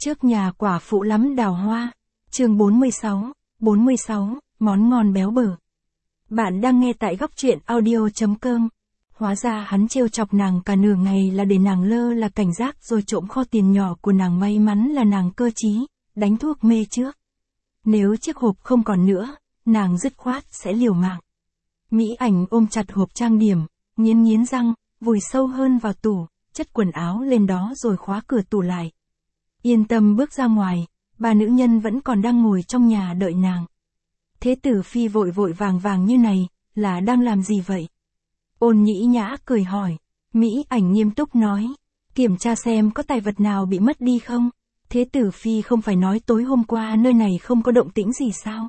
Trước nhà quả phụ lắm đào hoa. Chương 46, món ngon béo bở. Bạn đang nghe tại góc truyện audio.com. Hóa ra hắn trêu chọc nàng cả nửa ngày là để nàng lơ là cảnh giác rồi trộm kho tiền nhỏ của nàng, may mắn là nàng cơ trí, đánh thuốc mê trước. Nếu chiếc hộp không còn nữa, nàng dứt khoát sẽ liều mạng. Mỹ Ảnh ôm chặt hộp trang điểm, nghiến răng, vùi sâu hơn vào tủ, chất quần áo lên đó rồi khóa cửa tủ lại. Yên tâm bước ra ngoài, ba nữ nhân vẫn còn đang ngồi trong nhà đợi nàng. Thế tử phi vội vàng như này, là đang làm gì vậy? Ôn Nhĩ Nhã cười hỏi. Mỹ Ảnh nghiêm túc nói, kiểm tra xem có tài vật nào bị mất đi không? Thế tử phi không phải nói tối hôm qua nơi này không có động tĩnh gì sao?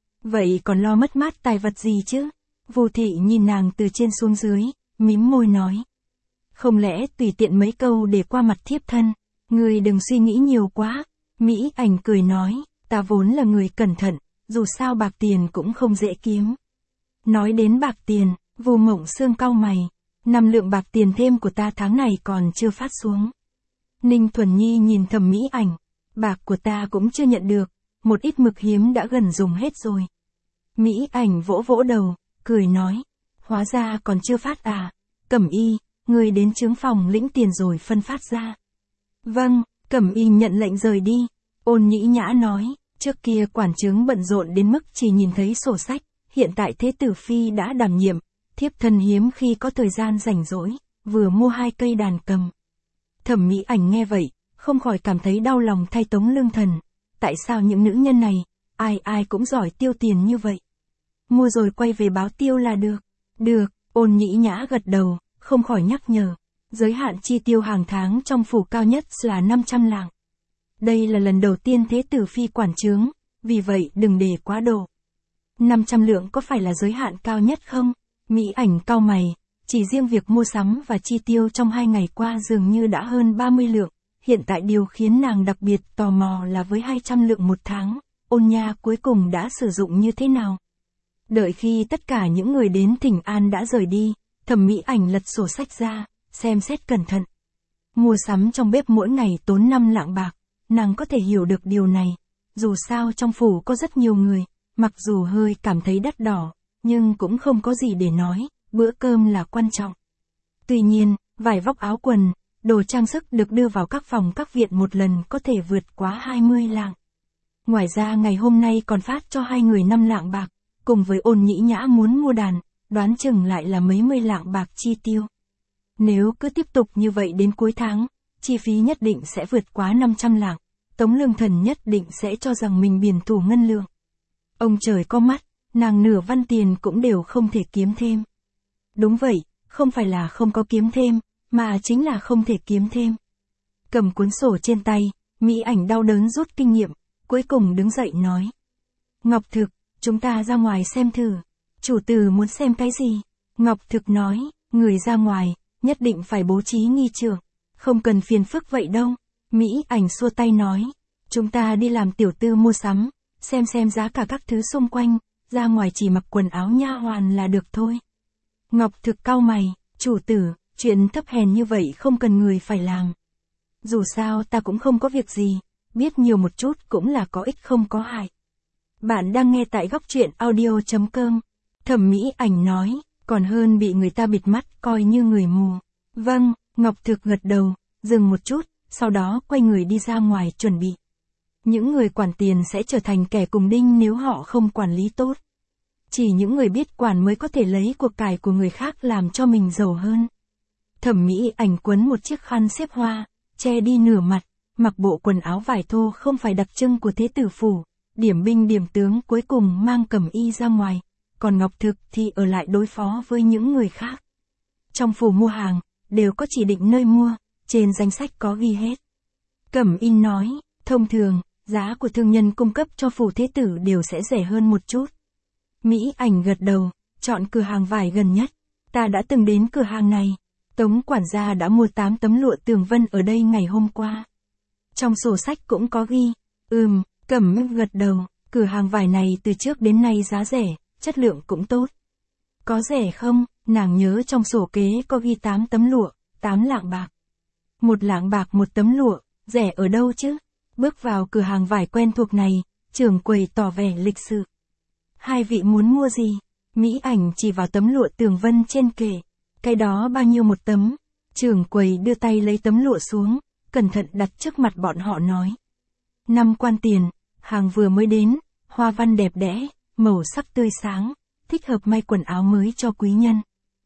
Vậy còn lo mất mát tài vật gì chứ? Vu Thị nhìn nàng từ trên xuống dưới, mím môi nói. Không lẽ tùy tiện mấy câu để qua mặt thiếp thân? Người đừng suy nghĩ nhiều quá. Mỹ Ảnh cười nói, ta vốn là người cẩn thận, dù sao bạc tiền cũng không dễ kiếm. Nói đến bạc tiền, Vu Mộng Xương cau mày. 5 lượng bạc tiền thêm của ta tháng này còn chưa phát xuống. Ninh Thuần Nhi nhìn Thẩm Mỹ Ảnh, bạc của ta cũng chưa nhận được, một ít mực hiếm đã gần dùng hết rồi. Mỹ Ảnh vỗ đầu, cười nói, hóa ra còn chưa phát à? Cẩm Y, người đến chướng phòng lĩnh tiền rồi phân phát ra. Vâng, Cẩm Y nhận lệnh rời đi. Ôn Nhĩ Nhã nói, trước kia quản chướng bận rộn đến mức chỉ nhìn thấy sổ sách, hiện tại thế tử phi đã đảm nhiệm, thiếp thân hiếm khi có thời gian rảnh rỗi, vừa mua 2 cây đàn cầm. Thẩm Mỹ Ảnh nghe vậy, không khỏi cảm thấy đau lòng thay Tống Lương Thần, tại sao những nữ nhân này, ai cũng giỏi tiêu tiền như vậy. Mua rồi quay về báo tiêu là được. Được, Ôn Nhĩ Nhã gật đầu, không khỏi nhắc nhở. Giới hạn chi tiêu hàng tháng trong phủ cao nhất là 500 lạng. Đây là lần đầu tiên thế tử phi quản chướng, vì vậy đừng để quá độ. 500 lượng có phải là giới hạn cao nhất không? Mỹ Ảnh cau mày, chỉ riêng việc mua sắm và chi tiêu trong 2 ngày qua dường như đã hơn 30 lượng. Hiện tại điều khiến nàng đặc biệt tò mò là với 200 lượng một tháng, Ôn Nha cuối cùng đã sử dụng như thế nào? Đợi khi tất cả những người đến thỉnh an đã rời đi, Thẩm Mỹ Ảnh lật sổ sách ra, xem xét cẩn thận. Mua sắm trong bếp mỗi ngày tốn 5 lạng bạc, nàng có thể hiểu được điều này. Dù sao trong phủ có rất nhiều người, mặc dù hơi cảm thấy đắt đỏ, nhưng cũng không có gì để nói, bữa cơm là quan trọng. Tuy nhiên, vải vóc áo quần, đồ trang sức được đưa vào các phòng các viện một lần có thể vượt quá 20 lạng. Ngoài ra ngày hôm nay còn phát cho 2 người 5 lạng bạc, cùng với Ôn Nhĩ Nhã muốn mua đàn, đoán chừng lại là mấy mươi lạng bạc chi tiêu. Nếu cứ tiếp tục như vậy đến cuối tháng, chi phí nhất định sẽ vượt quá 500 lạng, Tống Lương Thần nhất định sẽ cho rằng mình biển thủ ngân lượng. Ông trời có mắt, nàng nửa văn tiền cũng đều không thể kiếm thêm. Đúng vậy, không phải là không có kiếm thêm, mà chính là không thể kiếm thêm. Cầm cuốn sổ trên tay, Mỹ Ảnh đau đớn rút kinh nghiệm, cuối cùng đứng dậy nói. Ngọc Thực, chúng ta ra ngoài xem thử. Chủ tử muốn xem cái gì? Ngọc Thực nói, người ra ngoài, nhất định phải bố trí nghi trượng, không cần phiền phức vậy đâu. Mỹ Ảnh xua tay nói, chúng ta đi làm tiểu tư mua sắm, xem giá cả các thứ xung quanh, ra ngoài chỉ mặc quần áo nha hoàn là được thôi. Ngọc Thực cau mày, chủ tử, chuyện thấp hèn như vậy không cần người phải làm. Dù sao ta cũng không có việc gì, biết nhiều một chút cũng là có ích không có hại. Bạn đang nghe tại góc truyện audio.com. Thẩm Mỹ Ảnh nói, còn hơn bị người ta bịt mắt coi như người mù. Vâng, Ngọc Thực gật đầu, dừng một chút, sau đó quay người đi ra ngoài chuẩn bị. Những người quản tiền sẽ trở thành kẻ cùng đinh nếu họ không quản lý tốt. Chỉ những người biết quản mới có thể lấy cuộc cải của người khác làm cho mình giàu hơn. Thẩm Mỹ Ảnh quấn một chiếc khăn xếp hoa, che đi nửa mặt, mặc bộ quần áo vải thô không phải đặc trưng của thế tử phủ, điểm binh điểm tướng cuối cùng mang Cẩm Y ra ngoài, còn Ngọc Thực thì ở lại đối phó với những người khác. Trong phủ mua hàng, đều có chỉ định nơi mua, trên danh sách có ghi hết. Cẩm Y nói, thông thường, giá của thương nhân cung cấp cho phủ thế tử đều sẽ rẻ hơn một chút. Mỹ Ảnh gật đầu, chọn cửa hàng vải gần nhất. Ta đã từng đến cửa hàng này. Tống quản gia đã mua 8 tấm lụa tường vân ở đây ngày hôm qua. Trong sổ sách cũng có ghi. Cẩm Y gật đầu, cửa hàng vải này từ trước đến nay giá rẻ, chất lượng cũng tốt. Có rẻ không? Nàng nhớ trong sổ kế có ghi 8 tấm lụa, 8 lạng bạc. 1 lạng bạc một tấm lụa, rẻ ở đâu chứ? Bước vào cửa hàng vải quen thuộc này, trưởng quầy tỏ vẻ lịch sự. Hai vị muốn mua gì? Mỹ Ảnh chỉ vào tấm lụa tường vân trên kệ. Cái đó bao nhiêu một tấm? Trưởng quầy đưa tay lấy tấm lụa xuống, cẩn thận đặt trước mặt bọn họ nói. 5 quan tiền, hàng vừa mới đến, hoa văn đẹp đẽ, màu sắc tươi sáng, thích hợp may quần áo mới cho quý nhân.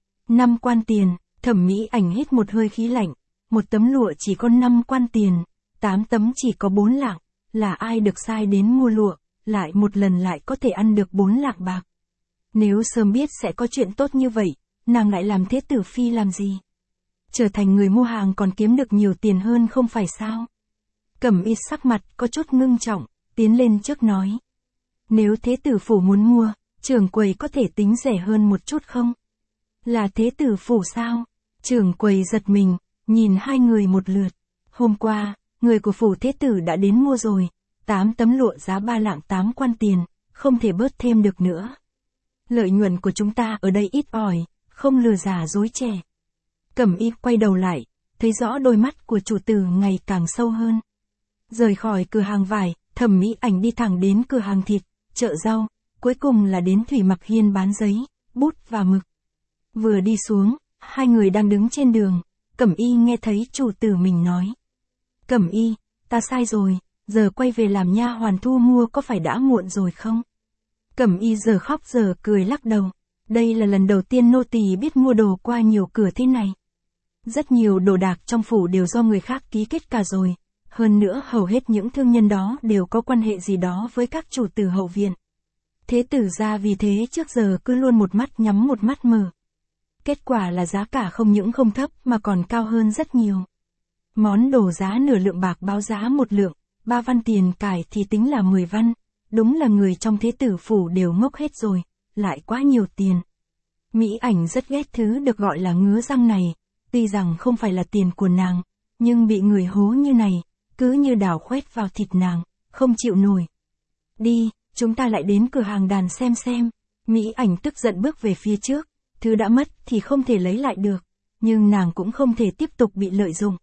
5 quan tiền, Thẩm Mỹ Ảnh hít một hơi khí lạnh, một tấm lụa chỉ có 5 quan tiền, 8 tấm chỉ có 4 lạng, là ai được sai đến mua lụa, lại một lần lại có thể ăn được 4 lạng bạc. Nếu sớm biết sẽ có chuyện tốt như vậy, nàng lại làm thế tử phi làm gì? Trở thành người mua hàng còn kiếm được nhiều tiền hơn không phải sao? Cẩm Y sắc mặt có chút ngưng trọng, tiến lên trước nói. Nếu thế tử phủ muốn mua, trưởng quầy có thể tính rẻ hơn một chút không? Là thế tử phủ sao? Trưởng quầy giật mình, nhìn hai người một lượt. Hôm qua, người của phủ thế tử đã đến mua rồi, 8 tấm lụa giá 3 lạng 8 quan tiền, không thể bớt thêm được nữa. Lợi nhuận của chúng ta ở đây ít ỏi, không lừa già dối trẻ. Cẩm Y quay đầu lại, thấy rõ đôi mắt của chủ tử ngày càng sâu hơn. Rời khỏi cửa hàng vải, Thẩm Mỹ Ảnh đi thẳng đến cửa hàng thịt, chợ rau, cuối cùng là đến Thủy Mặc Hiên bán giấy, bút và mực. Vừa đi xuống, hai người đang đứng trên đường, Cẩm Y nghe thấy chủ tử mình nói. Cẩm Y, ta sai rồi, giờ quay về làm nha hoàn thu mua có phải đã muộn rồi không? Cẩm Y giờ khóc giờ cười lắc đầu. Đây là lần đầu tiên nô tỳ biết mua đồ qua nhiều cửa thế này. Rất nhiều đồ đạc trong phủ đều do người khác ký kết cả rồi. Hơn nữa hầu hết những thương nhân đó đều có quan hệ gì đó với các chủ tử hậu viện. Thế tử gia vì thế trước giờ cứ luôn một mắt nhắm một mắt mở. Kết quả là giá cả không những không thấp mà còn cao hơn rất nhiều. Món đồ giá nửa lượng bạc báo giá 1 lượng, 3 văn tiền cải thì tính là 10 văn. Đúng là người trong thế tử phủ đều ngốc hết rồi, lại quá nhiều tiền. Mỹ Ảnh rất ghét thứ được gọi là ngứa răng này, tuy rằng không phải là tiền của nàng, nhưng bị người hố như này, cứ như đào khoét vào thịt nàng, không chịu nổi. Đi, chúng ta lại đến cửa hàng đàn xem. Mỹ Ảnh tức giận bước về phía trước, thứ đã mất thì không thể lấy lại được, nhưng nàng cũng không thể tiếp tục bị lợi dụng.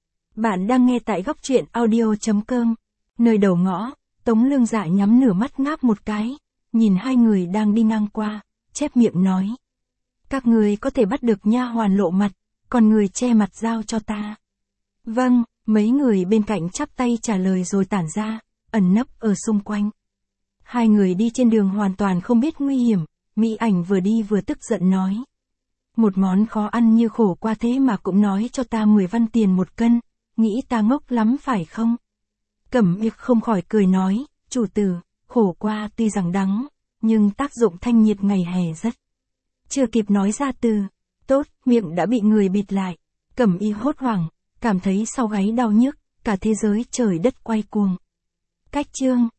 Bạn đang nghe tại góc truyện audio.com, nơi đầu ngõ. Tống Lương Dạ nhắm nửa mắt ngáp một cái, nhìn hai người đang đi ngang qua, chép miệng nói. Các người có thể bắt được nha hoàn lộ mặt, còn người che mặt giao cho ta. Vâng, mấy người bên cạnh chắp tay trả lời rồi tản ra, ẩn nấp ở xung quanh. Hai người đi trên đường hoàn toàn không biết nguy hiểm, Mỹ Ảnh vừa đi vừa tức giận nói. Một món khó ăn như khổ qua thế mà cũng nói cho ta 10 văn tiền 1 cân, nghĩ ta ngốc lắm phải không? Cẩm Y không khỏi cười nói, chủ tử, khổ qua tuy rằng đắng, nhưng tác dụng thanh nhiệt ngày hè rất. Chưa kịp nói ra từ, tốt, miệng đã bị người bịt lại. Cẩm Y hốt hoảng, cảm thấy sau gáy đau nhức, cả thế giới trời đất quay cuồng. Cách chương